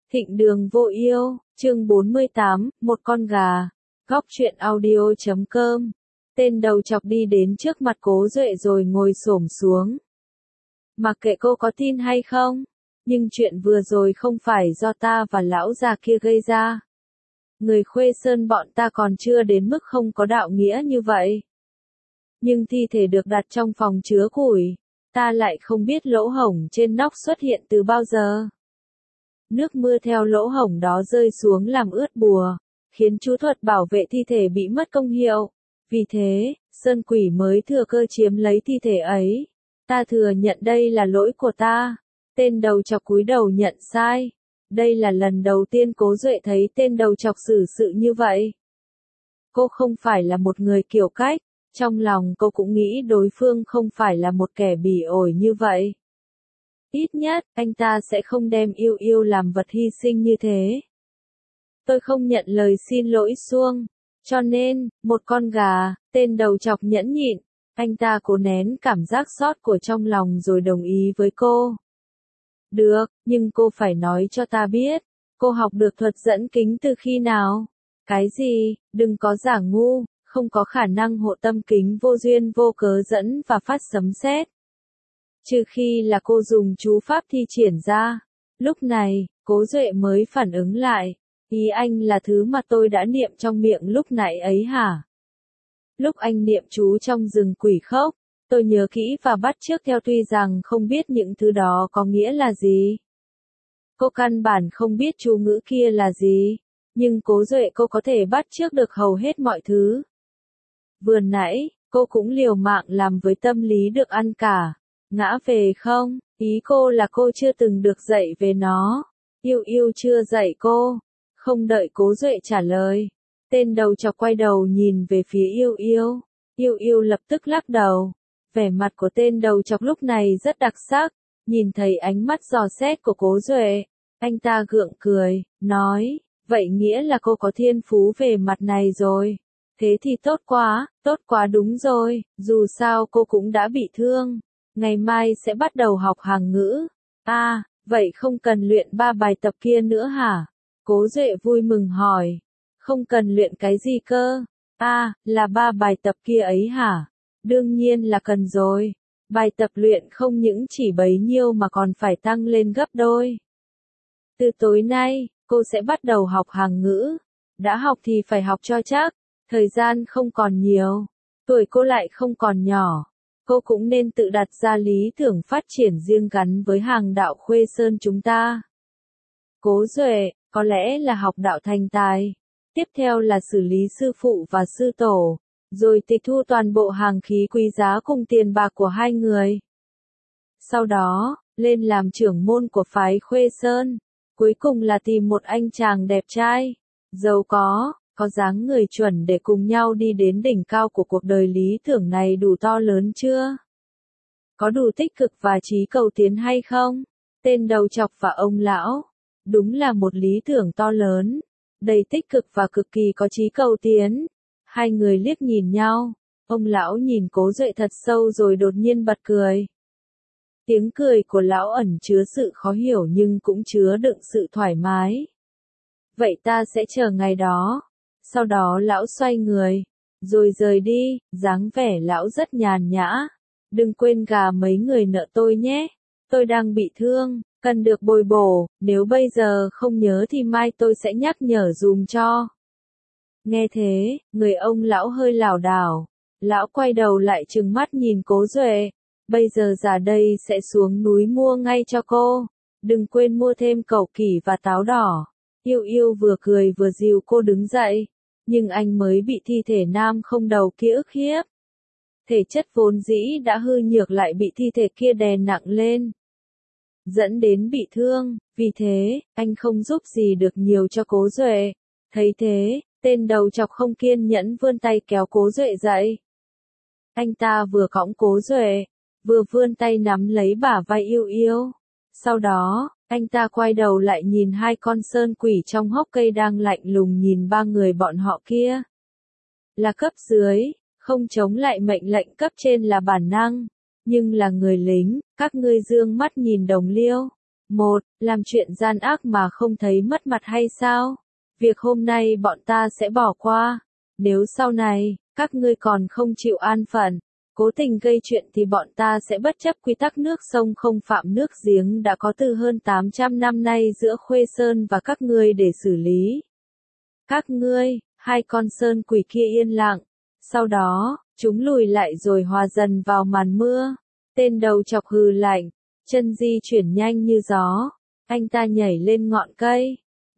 Thịnh Đường Vô Yêu, chương 48, một con gà. Góc truyện audio.com. Tên đầu chọc đi đến trước mặt Cố Duệ rồi ngồi xổm xuống. Mặc kệ cô có tin hay không, nhưng chuyện vừa rồi không phải do ta và lão già kia gây ra. Người Khuê Sơn bọn ta còn chưa đến mức không có đạo nghĩa như vậy. Nhưng thi thể được đặt trong phòng chứa củi, ta lại không biết lỗ hổng trên nóc xuất hiện từ bao giờ. Nước mưa theo lỗ hổng đó rơi xuống làm ướt bùa, khiến chú thuật bảo vệ thi thể bị mất công hiệu. Vì thế, Sơn Quỷ mới thừa cơ chiếm lấy thi thể ấy. Ta thừa nhận đây là lỗi của ta. Tên đầu chọc cúi đầu nhận sai. Đây là lần đầu tiên Cố Duệ thấy tên đầu chọc xử sự như vậy. Cô không phải là một người kiểu cách, trong lòng cô cũng nghĩ đối phương không phải là một kẻ bỉ ổi như vậy. Ít nhất, anh ta sẽ không đem Yêu Yêu làm vật hy sinh như thế. Tôi không nhận lời xin lỗi Xuông. Cho nên, một con gà, tên đầu chọc nhẫn nhịn, anh ta cố nén cảm giác xót của trong lòng rồi đồng ý với cô. Được, nhưng cô phải nói cho ta biết, cô học được thuật dẫn kính từ khi nào? Cái gì, đừng có giả ngu, không có khả năng hộ tâm kính vô duyên vô cớ dẫn và phát sấm sét. Trừ khi là cô dùng chú pháp thi triển ra. Lúc này, Cố Duệ mới phản ứng lại. Ý anh là thứ mà tôi đã niệm trong miệng lúc nãy ấy hả? Lúc anh niệm chú trong rừng quỷ khốc, tôi nhớ kỹ và bắt chước theo tuy rằng không biết những thứ đó có nghĩa là gì. Cô căn bản không biết chú ngữ kia là gì, nhưng Cố Duệ cô có thể bắt chước được hầu hết mọi thứ. Vừa nãy, cô cũng liều mạng làm với tâm lý được ăn cả. Ngã về không, ý cô là cô chưa từng được dạy về nó. Yêu Yêu chưa dạy cô. Không đợi Cố Duệ trả lời, tên đầu chọc quay đầu nhìn về phía Yêu Yêu. Yêu Yêu lập tức lắc đầu. Vẻ mặt của tên đầu chọc lúc này rất đặc sắc. Nhìn thấy ánh mắt dò xét của Cố Duệ, anh ta gượng cười, nói, vậy nghĩa là cô có thiên phú về mặt này rồi. Thế thì tốt quá đúng rồi, dù sao cô cũng đã bị thương. Ngày mai sẽ bắt đầu học Hàn ngữ. Vậy không cần luyện 3 bài tập kia nữa hả? Cố Duệ vui mừng hỏi. Không cần luyện cái gì cơ? Là 3 bài tập kia ấy hả? Đương nhiên là cần rồi. Bài tập luyện không những chỉ bấy nhiêu mà còn phải tăng lên gấp đôi. Từ tối nay, cô sẽ bắt đầu học Hàn ngữ. Đã học thì phải học cho chắc. Thời gian không còn nhiều. Tuổi cô lại không còn nhỏ. Cô cũng nên tự đặt ra lý tưởng phát triển riêng gắn với hàng đạo Khuê Sơn chúng ta. Cố Duệ, có lẽ là học đạo thành tài. Tiếp theo là xử lý sư phụ và sư tổ. Rồi tịch thu toàn bộ hàng khí quý giá cùng tiền bạc của hai người. Sau đó, lên làm trưởng môn của phái Khuê Sơn. Cuối cùng là tìm một anh chàng đẹp trai, giàu có dáng người chuẩn để cùng nhau đi đến đỉnh cao của cuộc đời lý tưởng này đủ to lớn chưa? Có đủ tích cực và chí cầu tiến hay không? Tên đầu chọc và ông lão. Đúng là một lý tưởng to lớn, đầy tích cực và cực kỳ có chí cầu tiến. Hai người liếc nhìn nhau, ông lão nhìn Cố Duệ thật sâu rồi đột nhiên bật cười. Tiếng cười của lão ẩn chứa sự khó hiểu nhưng cũng chứa đựng sự thoải mái. Vậy ta sẽ chờ ngày đó. Sau đó lão xoay người, rồi rời đi, dáng vẻ lão rất nhàn nhã. Đừng quên gà mấy người nợ tôi nhé. Tôi đang bị thương, cần được bồi bổ, nếu bây giờ không nhớ thì mai tôi sẽ nhắc nhở dùm cho. Nghe thế, người ông lão hơi lảo đảo. Lão quay đầu lại trừng mắt nhìn Cố Duệ. Bây giờ ra đây sẽ xuống núi mua ngay cho cô. Đừng quên mua thêm cẩu kỷ và táo đỏ. Yêu Yêu vừa cười vừa dìu cô đứng dậy. Nhưng anh mới bị thi thể nam không đầu kia ức hiếp. Thể chất vốn dĩ đã hư nhược lại bị thi thể kia đè nặng lên, dẫn đến bị thương. Vì thế, anh không giúp gì được nhiều cho Cố Duệ. Thấy thế, tên đầu chọc không kiên nhẫn vươn tay kéo Cố Duệ dậy. Anh ta vừa cõng Cố Duệ, vừa vươn tay nắm lấy bả vai Yêu Yêu. Sau đó, anh ta quay đầu lại nhìn hai con sơn quỷ trong hốc cây đang lạnh lùng nhìn ba người bọn họ kia. Là cấp dưới, không chống lại mệnh lệnh cấp trên là bản năng, nhưng là người lính, các ngươi dương mắt nhìn đồng liêu. Một, làm chuyện gian ác mà không thấy mất mặt hay sao? Việc hôm nay bọn ta sẽ bỏ qua. Nếu sau này, các ngươi còn không chịu an phận, cố tình gây chuyện thì bọn ta sẽ bất chấp quy tắc nước sông không phạm nước giếng đã có từ hơn 800 năm nay giữa Khuê Sơn và các ngươi để xử lý. Các ngươi, hai con sơn quỷ kia yên lặng. Sau đó, chúng lùi lại rồi hòa dần vào màn mưa. Tên đầu chọc hừ lạnh, chân di chuyển nhanh như gió. Anh ta nhảy lên ngọn cây.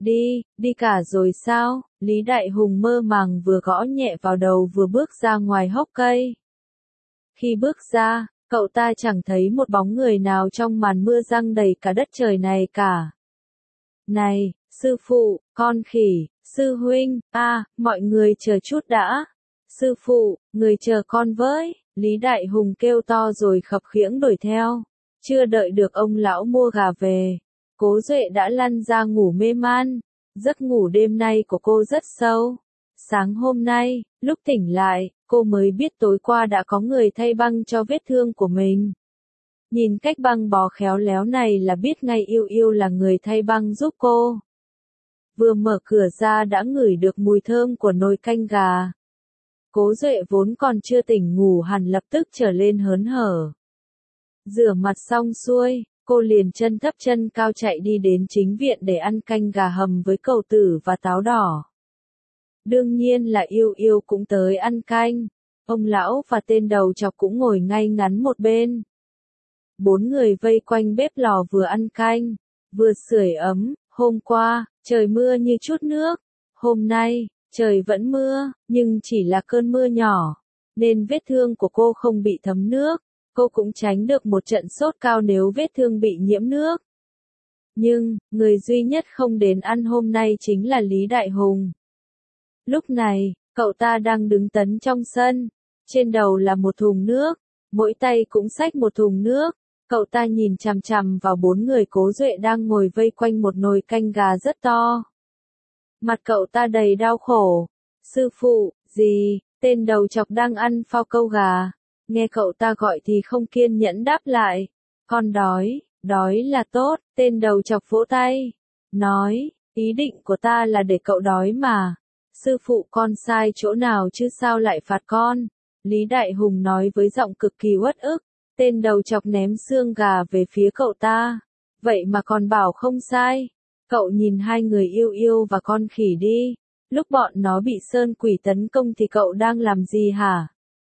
Đi cả rồi sao? Lý Đại Hùng mơ màng vừa gõ nhẹ vào đầu vừa bước ra ngoài hốc cây. Khi bước ra, cậu ta chẳng thấy một bóng người nào trong màn mưa giăng đầy cả đất trời này cả. Này, sư phụ, con khỉ, sư huynh, mọi người chờ chút đã. Sư phụ, người chờ con với, Lý Đại Hùng kêu to rồi khập khiễng đuổi theo. Chưa đợi được ông lão mua gà về, Cố Duệ đã lăn ra ngủ mê man. Giấc ngủ đêm nay của cô rất sâu. Sáng hôm nay, lúc tỉnh lại, cô mới biết tối qua đã có người thay băng cho vết thương của mình. Nhìn cách băng bó khéo léo này là biết ngay Yêu Yêu là người thay băng giúp cô. Vừa mở cửa ra đã ngửi được mùi thơm của nồi canh gà. Cố Duệ vốn còn chưa tỉnh ngủ hẳn lập tức trở lên hớn hở. Rửa mặt xong xuôi, cô liền chân thấp chân cao chạy đi đến chính viện để ăn canh gà hầm với cầu tử và táo đỏ. Đương nhiên là Yêu Yêu cũng tới ăn canh. Ông lão và tên đầu chọc cũng ngồi ngay ngắn một bên. Bốn người vây quanh bếp lò vừa ăn canh, vừa sưởi ấm. Hôm qua, trời mưa như chút nước. Hôm nay, trời vẫn mưa, nhưng chỉ là cơn mưa nhỏ, nên vết thương của cô không bị thấm nước. Cô cũng tránh được một trận sốt cao nếu vết thương bị nhiễm nước. Nhưng, người duy nhất không đến ăn hôm nay chính là Lý Đại Hùng. Lúc này, cậu ta đang đứng tấn trong sân. Trên đầu là một thùng nước, mỗi tay cũng xách một thùng nước. Cậu ta nhìn chằm chằm vào bốn người Cố Duệ đang ngồi vây quanh một nồi canh gà rất to. Mặt cậu ta đầy đau khổ. Sư phụ, gì? Tên đầu chọc đang ăn phao câu gà. Nghe cậu ta gọi thì không kiên nhẫn đáp lại. Con đói, đói là tốt. Tên đầu chọc vỗ tay. Nói, ý định của ta là để cậu đói mà. Sư phụ con sai chỗ nào chứ sao lại phạt con? Lý Đại Hùng nói với giọng cực kỳ uất ức. Tên đầu chọc ném xương gà về phía cậu ta. Vậy mà còn bảo không sai. Cậu nhìn hai người Yêu Yêu và con khỉ đi. Lúc bọn nó bị sơn quỷ tấn công thì cậu đang làm gì hả?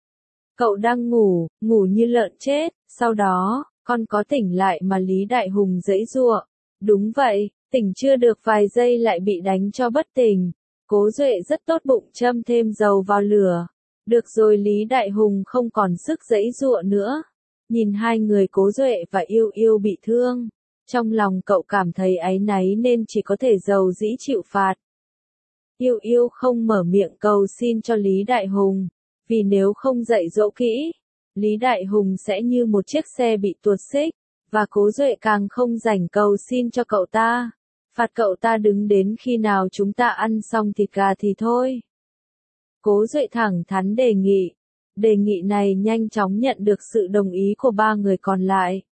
Cậu đang ngủ, ngủ như lợn chết. Sau đó, con có tỉnh lại mà Lý Đại Hùng giãy giụa. Đúng vậy, tỉnh chưa được vài giây lại bị đánh cho bất tỉnh. Cố Duệ rất tốt bụng châm thêm dầu vào lửa. Được rồi, Lý Đại Hùng không còn sức giãy giụa nữa. Nhìn hai người Cố Duệ và Yêu Yêu bị thương, trong lòng cậu cảm thấy áy náy nên chỉ có thể dầu dĩ chịu phạt. Yêu Yêu không mở miệng cầu xin cho Lý Đại Hùng, vì nếu không dạy dỗ kỹ, Lý Đại Hùng sẽ như một chiếc xe bị tuột xích, và Cố Duệ càng không rảnh cầu xin cho cậu ta. Phạt cậu ta đứng đến khi nào chúng ta ăn xong thịt gà thì thôi. Cố Duệ thẳng thắn đề nghị. Đề nghị này nhanh chóng nhận được sự đồng ý của ba người còn lại.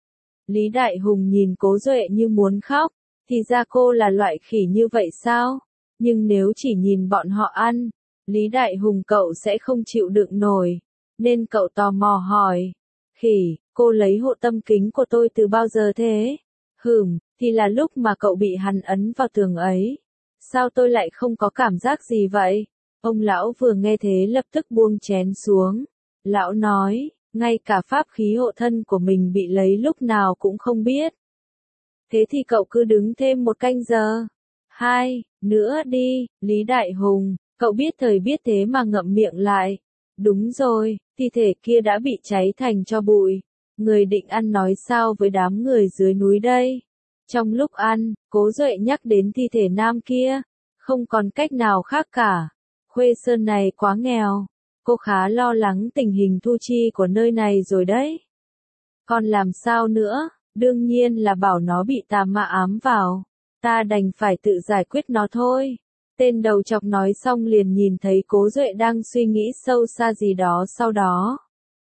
Lý Đại Hùng nhìn Cố Duệ như muốn khóc, thì ra cô là loại khỉ như vậy sao? Nhưng nếu chỉ nhìn bọn họ ăn, Lý Đại Hùng cậu sẽ không chịu đựng nổi, nên cậu tò mò hỏi. Khỉ, cô lấy hộ tâm kính của tôi từ bao giờ thế? Thì là lúc mà cậu bị hắn ấn vào tường ấy. Sao tôi lại không có cảm giác gì vậy? Ông lão vừa nghe thế lập tức buông chén xuống. Lão nói, ngay cả pháp khí hộ thân của mình bị lấy lúc nào cũng không biết. Thế thì cậu cứ đứng thêm một canh giờ. 2 nữa đi, Lý Đại Hùng, cậu biết thời biết thế mà ngậm miệng lại. Đúng rồi, thi thể kia đã bị cháy thành tro bụi. Người định ăn nói sao với đám người dưới núi đây? Trong lúc ăn, Cố Duệ nhắc đến thi thể nam kia. Không còn cách nào khác cả. Khuê Sơn này quá nghèo. Cô khá lo lắng tình hình thu chi của nơi này rồi đấy. Còn làm sao nữa, đương nhiên là bảo nó bị tà ma ám vào. Ta đành phải tự giải quyết nó thôi. Tên đầu chọc nói xong liền nhìn thấy Cố Duệ đang suy nghĩ sâu xa gì đó sau đó.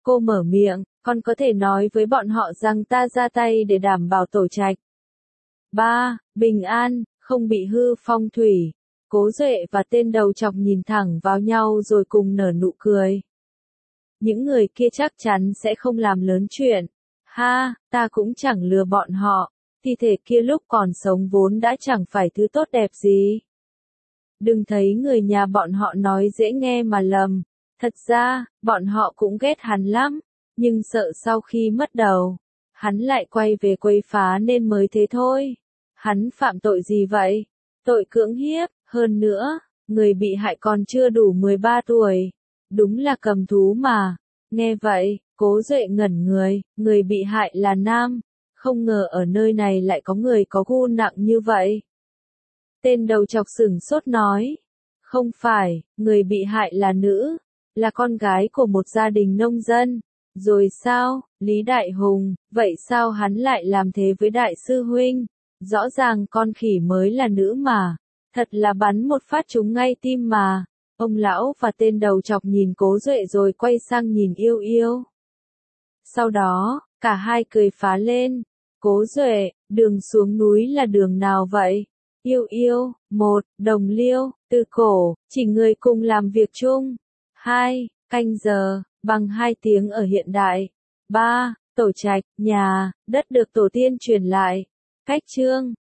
Cô mở miệng, con có thể nói với bọn họ rằng ta ra tay để đảm bảo tổ trạch. 3. Bình an, không bị hư phong thủy. Cố Duệ và tên đầu chọc nhìn thẳng vào nhau rồi cùng nở nụ cười. Những người kia chắc chắn sẽ không làm lớn chuyện. Ha, ta cũng chẳng lừa bọn họ. Thi thể kia lúc còn sống vốn đã chẳng phải thứ tốt đẹp gì. Đừng thấy người nhà bọn họ nói dễ nghe mà lầm. Thật ra, bọn họ cũng ghét hắn lắm. Nhưng sợ sau khi mất đầu, hắn lại quay về quấy phá nên mới thế thôi. Hắn phạm tội gì vậy? Tội cưỡng hiếp, hơn nữa, người bị hại còn chưa đủ 13 tuổi. Đúng là cầm thú mà. Nghe vậy, Cố Duệ ngẩn người bị hại là nam. Không ngờ ở nơi này lại có người có gu nặng như vậy. Tên đầu chọc sửng sốt nói. Không phải, người bị hại là nữ, là con gái của một gia đình nông dân. Rồi sao, Lý Đại Hùng, vậy sao hắn lại làm thế với đại sư huynh? Rõ ràng con khỉ mới là nữ mà. Thật là bắn một phát trúng ngay tim mà. Ông lão và tên đầu chọc nhìn Cố Duệ rồi quay sang nhìn Yêu Yêu. Sau đó, cả hai cười phá lên. Cố Duệ, đường xuống núi là đường nào vậy? Yêu Yêu, 1. Đồng Liêu, Từ Cổ, chỉ người cùng làm việc chung. 2. Canh giờ, bằng 2 tiếng ở hiện đại. 3. Tổ trạch, nhà, đất được tổ tiên truyền lại. Cách chương